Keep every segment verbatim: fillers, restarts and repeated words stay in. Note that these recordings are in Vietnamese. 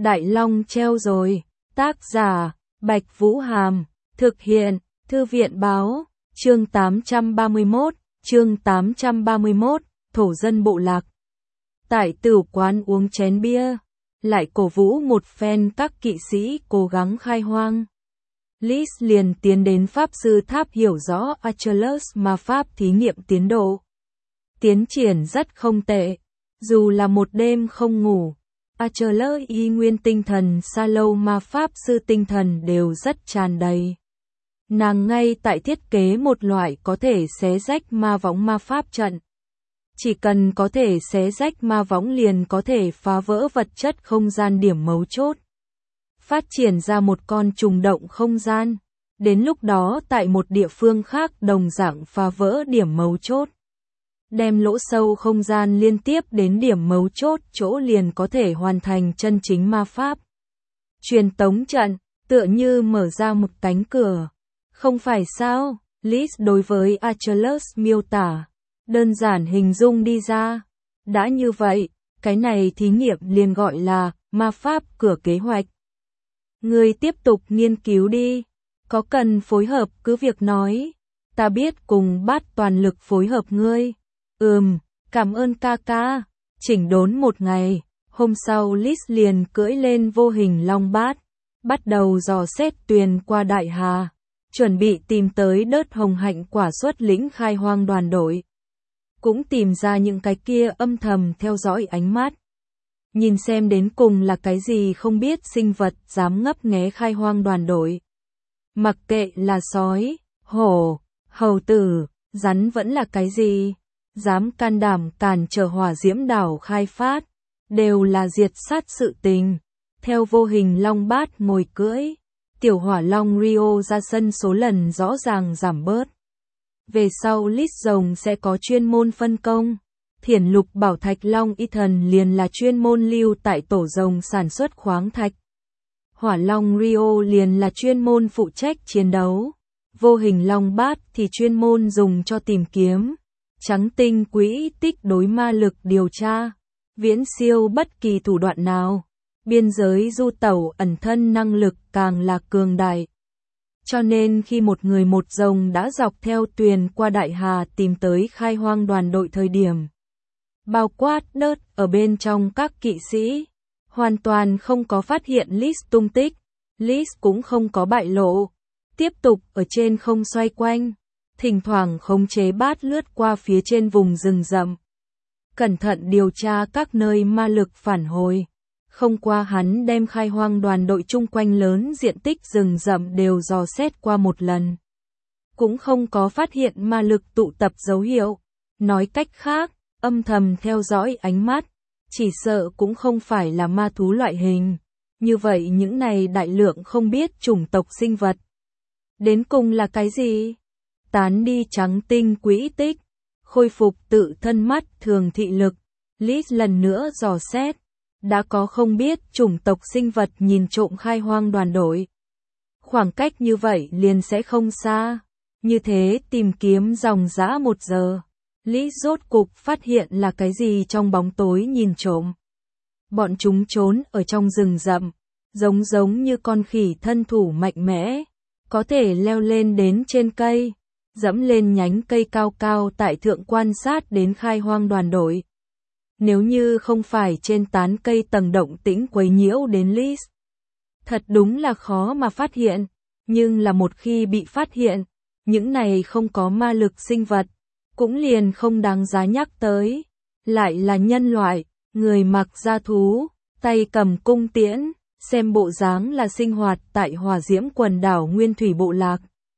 Đại Long treo rồi. Tác giả, Bạch Vũ Hàm. Thực hiện, Thư viện Báo. Chương tám trăm ba mươi mốt, chương tám trăm ba mươi mốt, thổ dân bộ lạc. Tại tử quán uống chén bia, lại cổ vũ một phen các kỵ sĩ cố gắng khai hoang. Liz liền tiến đến Pháp sư tháp hiểu rõ Achilles mà Pháp thí nghiệm tiến độ. Tiến triển rất không tệ, dù là một đêm không ngủ. Achilles y nguyên tinh thần xa lâu mà Pháp sư tinh thần đều rất tràn đầy. Nàng ngay tại thiết kế một loại có thể xé rách ma võng ma pháp trận. Chỉ cần có thể xé rách ma võng liền có thể phá vỡ vật chất không gian điểm mấu chốt. Phát triển ra một con trùng động không gian. Đến lúc đó tại một địa phương khác đồng dạng phá vỡ điểm mấu chốt. Đem lỗ sâu không gian liên tiếp đến điểm mấu chốt chỗ liền có thể hoàn thành chân chính ma pháp. Truyền tống trận, tựa như mở ra một cánh cửa. Không phải sao? Liz đối với Achilles miêu tả. Đơn giản hình dung đi ra. Đã như vậy, cái này thí nghiệm liền gọi là ma pháp cửa kế hoạch. Ngươi tiếp tục nghiên cứu đi. Có cần phối hợp cứ việc nói. Ta biết cùng Bát toàn lực phối hợp ngươi. Ừm, cảm ơn ca ca. Chỉnh đốn một ngày. Hôm sau Liz liền cưỡi lên vô hình long bát. Bắt đầu dò xét tuyền qua đại hà. Chuẩn bị tìm tới đớt hồng hạnh quả xuất lĩnh khai hoang đoàn đội. Cũng tìm ra những cái kia âm thầm theo dõi ánh mắt. Nhìn xem đến cùng là cái gì không biết sinh vật dám ngấp nghé khai hoang đoàn đội. Mặc kệ là sói, hổ, hầu tử, rắn vẫn là cái gì. Dám can đảm cản trở hỏa diễm đảo khai phát. Đều là diệt sát sự tình. Theo vô hình long bát ngồi cưỡi. Tiểu hỏa long Rio ra sân số lần rõ ràng giảm bớt. Về sau Liz rồng sẽ có chuyên môn phân công. Thiển lục bảo thạch long Ethan liền là chuyên môn lưu tại tổ rồng sản xuất khoáng thạch. Hỏa long Rio liền là chuyên môn phụ trách chiến đấu. Vô hình long bát thì chuyên môn dùng cho tìm kiếm. Trắng tinh quỹ tích đối ma lực điều tra. Viễn siêu bất kỳ thủ đoạn nào. Biên giới du tẩu ẩn thân năng lực càng là cường đại. Cho nên khi một người một rồng đã dọc theo tuyền qua đại hà tìm tới khai hoang đoàn đội thời điểm. Bao quát đớt ở bên trong các kỵ sĩ. Hoàn toàn không có phát hiện Liz tung tích. Liz cũng không có bại lộ. Tiếp tục ở trên không xoay quanh. Thỉnh thoảng khống chế bát lướt qua phía trên vùng rừng rậm. Cẩn thận điều tra các nơi ma lực phản hồi. Không qua hắn đem khai hoang đoàn đội chung quanh lớn diện tích rừng rậm đều dò xét qua một lần. Cũng không có phát hiện ma lực tụ tập dấu hiệu. Nói cách khác, âm thầm theo dõi ánh mắt. Chỉ sợ cũng không phải là ma thú loại hình. Như vậy những này đại lượng không biết chủng tộc sinh vật. Đến cùng là cái gì? Tán đi trắng tinh quỹ tích. Khôi phục tự thân mắt thường thị lực. Liz lần nữa dò xét. Đã có không biết chủng tộc sinh vật nhìn trộm khai hoang đoàn đội. Khoảng cách như vậy liền sẽ không xa. Như thế tìm kiếm dòng dã một giờ. Lý rốt cục phát hiện là cái gì trong bóng tối nhìn trộm. Bọn chúng trốn ở trong rừng rậm. Giống giống như con khỉ thân thủ mạnh mẽ. Có thể leo lên đến trên cây. Dẫm lên nhánh cây cao cao tại thượng quan sát đến khai hoang đoàn đội. Nếu như không phải trên tán cây tầng động tĩnh quấy nhiễu đến Liz. Thật đúng là khó mà phát hiện. Nhưng là một khi bị phát hiện. Những này không có ma lực sinh vật. Cũng liền không đáng giá nhắc tới. Lại là nhân loại. Người mặc da thú. Tay cầm cung tiễn. Xem bộ dáng là sinh hoạt tại hỏa diễm quần đảo Nguyên Thủy Bộ Lạc.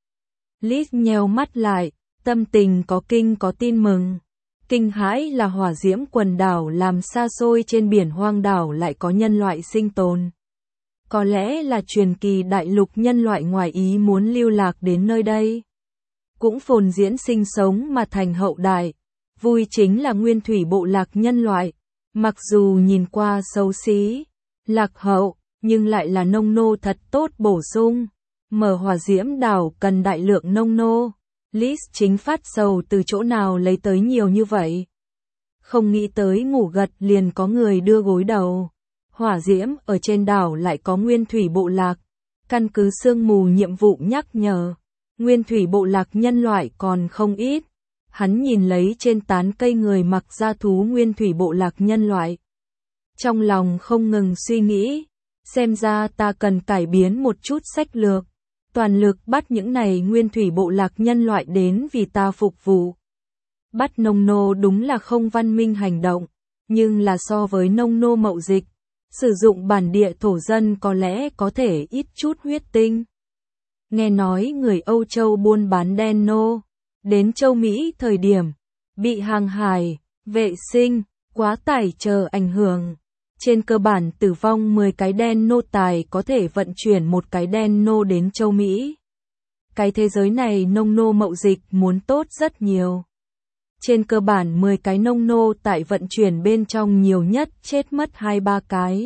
Liz nheo mắt lại. Tâm tình có kinh có tin mừng. Kinh hãi là hỏa diễm quần đảo làm xa xôi trên biển hoang đảo lại có nhân loại sinh tồn. Có lẽ là truyền kỳ đại lục nhân loại ngoài ý muốn lưu lạc đến nơi đây. Cũng phồn diễn sinh sống mà thành hậu đại. Vui chính là Nguyên Thủy Bộ Lạc nhân loại. Mặc dù nhìn qua xấu xí, lạc hậu, nhưng lại là nông nô thật tốt bổ sung. Mở hỏa diễm đảo cần đại lượng nông nô. Liz chính phát sầu từ chỗ nào lấy tới nhiều như vậy. Không nghĩ tới ngủ gật liền có người đưa gối đầu. hỏa diễm ở trên đảo lại có nguyên thủy bộ lạc. Căn cứ sương mù nhiệm vụ nhắc nhở, nguyên thủy bộ lạc nhân loại còn không ít. Hắn nhìn lấy trên tán cây người mặc da thú nguyên thủy bộ lạc nhân loại. Trong lòng không ngừng suy nghĩ, xem ra ta cần cải biến một chút sách lược, toàn lực bắt những này nguyên thủy bộ lạc nhân loại đến vì ta phục vụ. Bắt nông nô đúng là không văn minh hành động, nhưng là so với nông nô mậu dịch, sử dụng bản địa thổ dân có lẽ có thể ít chút huyết tinh. Nghe nói người Âu Châu buôn bán đen nô, đến châu Mỹ thời điểm, bị hàng hải, vệ sinh, quá tải chờ ảnh hưởng. Trên cơ bản tử vong mười cái đen nô tài có thể vận chuyển một cái đen nô đến châu Mỹ. Cái thế giới này nông nô mậu dịch muốn tốt rất nhiều. Trên cơ bản mười cái nông nô tại vận chuyển bên trong nhiều nhất chết mất hai ba cái.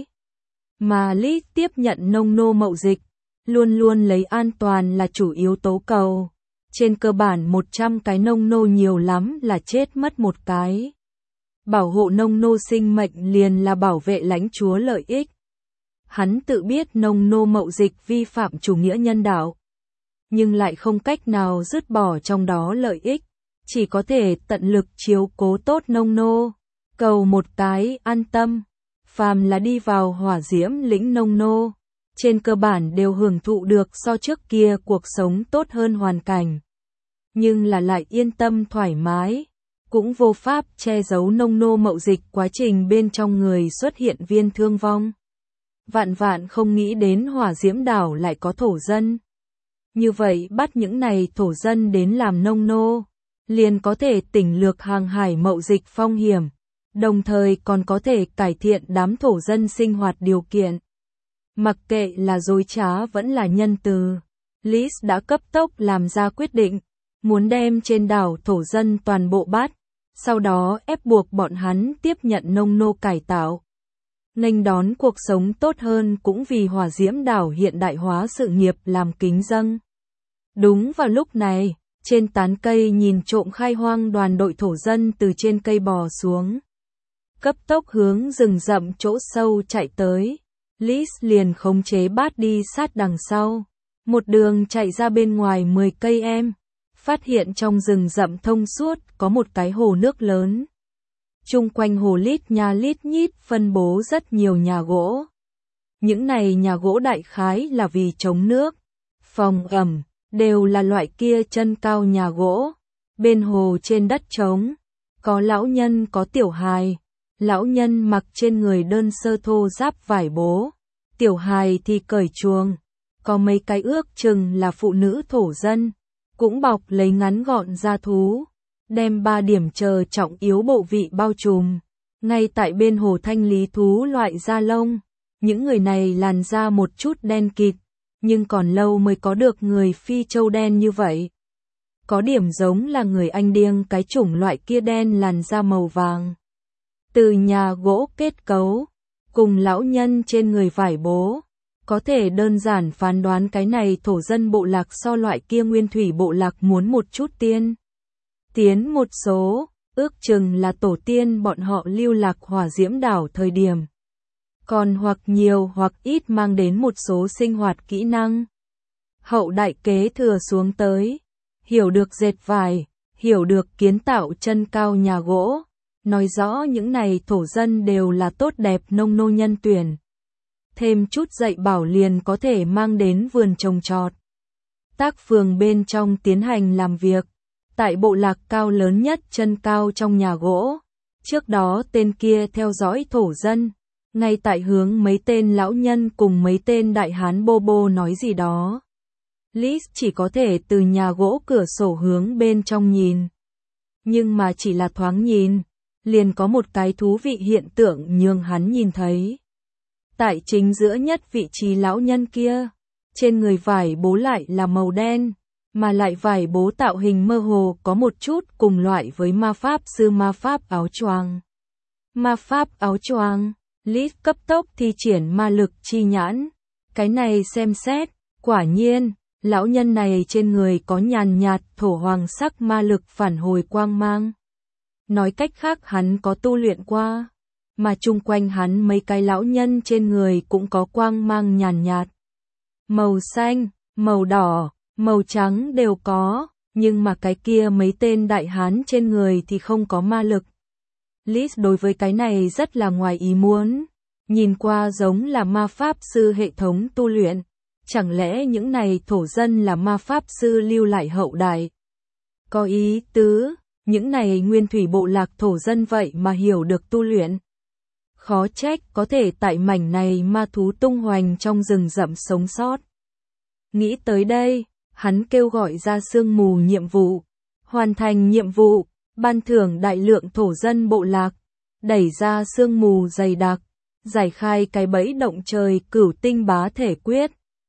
Mà Lý tiếp nhận nông nô mậu dịch, luôn luôn lấy an toàn là chủ yếu tố cầu. Trên cơ bản một trăm cái nông nô nhiều lắm là chết mất một cái. Bảo hộ nông nô sinh mệnh liền là bảo vệ lãnh chúa lợi ích. Hắn tự biết nông nô mậu dịch vi phạm chủ nghĩa nhân đạo, nhưng lại không cách nào dứt bỏ trong đó lợi ích, chỉ có thể tận lực chiếu cố tốt nông nô, cầu một cái an tâm. Phàm là đi vào hỏa diễm lĩnh nông nô, trên cơ bản đều hưởng thụ được so trước kia cuộc sống tốt hơn hoàn cảnh, nhưng là lại yên tâm thoải mái. Cũng vô pháp che giấu nông nô mậu dịch quá trình bên trong người xuất hiện viên thương vong. Vạn vạn không nghĩ đến hỏa diễm đảo lại có thổ dân. Như vậy bắt những này thổ dân đến làm nông nô, liền có thể tỉnh lược hàng hải mậu dịch phong hiểm, đồng thời còn có thể cải thiện đám thổ dân sinh hoạt điều kiện. Mặc kệ là dối trá vẫn là nhân từ, Lý đã cấp tốc làm ra quyết định, muốn đem trên đảo thổ dân toàn bộ bắt, sau đó ép buộc bọn hắn tiếp nhận nông nô cải tạo. Nghênh đón cuộc sống tốt hơn cũng vì hỏa diễm đảo hiện đại hóa sự nghiệp làm kính dâng. Đúng vào lúc này, trên tán cây nhìn trộm khai hoang đoàn đội thổ dân từ trên cây bò xuống. Cấp tốc hướng rừng rậm chỗ sâu chạy tới. Lý liền khống chế bát đi sát đằng sau. Một đường chạy ra bên ngoài mười cây em. Phát hiện trong rừng rậm thông suốt có một cái hồ nước lớn. Chung quanh hồ lít nha lít nhít phân bố rất nhiều nhà gỗ. Những này nhà gỗ đại khái là vì chống nước, phòng ẩm, đều là loại kia chân cao nhà gỗ. Bên hồ trên đất trống, có lão nhân có tiểu hài. Lão nhân mặc trên người đơn sơ thô giáp vải bố, tiểu hài thì cởi chuồng. Có mấy cái ước chừng là phụ nữ thổ dân, cũng bọc lấy ngắn gọn da thú, đem ba điểm chờ trọng yếu bộ vị bao trùm. Ngay tại bên hồ thanh lý thú loại da lông, những người này làn da một chút đen kịt, nhưng còn lâu mới có được người Phi Châu đen như vậy. Có điểm giống là người Anh điêng cái chủng loại kia đen làn da màu vàng. Từ nhà gỗ kết cấu, cùng lão nhân trên người vải bố, có thể đơn giản phán đoán cái này thổ dân bộ lạc so loại kia nguyên thủy bộ lạc muốn một chút tiên. Tiến một số, ước chừng là tổ tiên bọn họ lưu lạc hỏa diễm đảo thời điểm. Còn hoặc nhiều hoặc ít mang đến một số sinh hoạt kỹ năng. Hậu đại kế thừa xuống tới, hiểu được dệt vải, hiểu được kiến tạo chân cao nhà gỗ. Nói rõ những này thổ dân đều là tốt đẹp nông nô nhân tuyển. Thêm chút dạy bảo liền có thể mang đến vườn trồng trọt. Tác phường bên trong tiến hành làm việc. Tại bộ lạc cao lớn nhất chân cao trong nhà gỗ. Trước đó tên kia theo dõi thổ dân. Ngay tại hướng mấy tên lão nhân cùng mấy tên đại hán bô bô nói gì đó. Lý chỉ có thể từ nhà gỗ cửa sổ hướng bên trong nhìn. Nhưng mà chỉ là thoáng nhìn. Liền có một cái thú vị hiện tượng nhường hắn nhìn thấy. Tại chính giữa nhất vị trí lão nhân kia, trên người vải bố lại là màu đen, mà lại vải bố tạo hình mơ hồ có một chút cùng loại với ma pháp sư ma pháp áo choàng. Ma pháp áo choàng, Lý cấp tốc thi triển ma lực chi nhãn. Cái này xem xét, quả nhiên, lão nhân này trên người có nhàn nhạt thổ hoàng sắc ma lực phản hồi quang mang. Nói cách khác hắn có tu luyện qua. mà chung quanh hắn mấy cái lão nhân trên người cũng có quang mang nhàn nhạt. Màu xanh, màu đỏ, màu trắng đều có, nhưng mà cái kia mấy tên đại hán trên người thì không có ma lực. Liz đối với cái này rất là ngoài ý muốn, nhìn qua giống là ma pháp sư hệ thống tu luyện, chẳng lẽ những này thổ dân là ma pháp sư lưu lại hậu đại? Có ý tứ, những này nguyên thủy bộ lạc thổ dân vậy mà hiểu được tu luyện. Khó trách có thể tại mảnh này ma thú tung hoành trong rừng rậm sống sót. Nghĩ tới đây, hắn kêu gọi ra sương mù nhiệm vụ. Hoàn thành nhiệm vụ, ban thưởng đại lượng thổ dân bộ lạc, đẩy ra sương mù dày đặc, giải khai cái bẫy động trời cửu tinh bá thể quyết.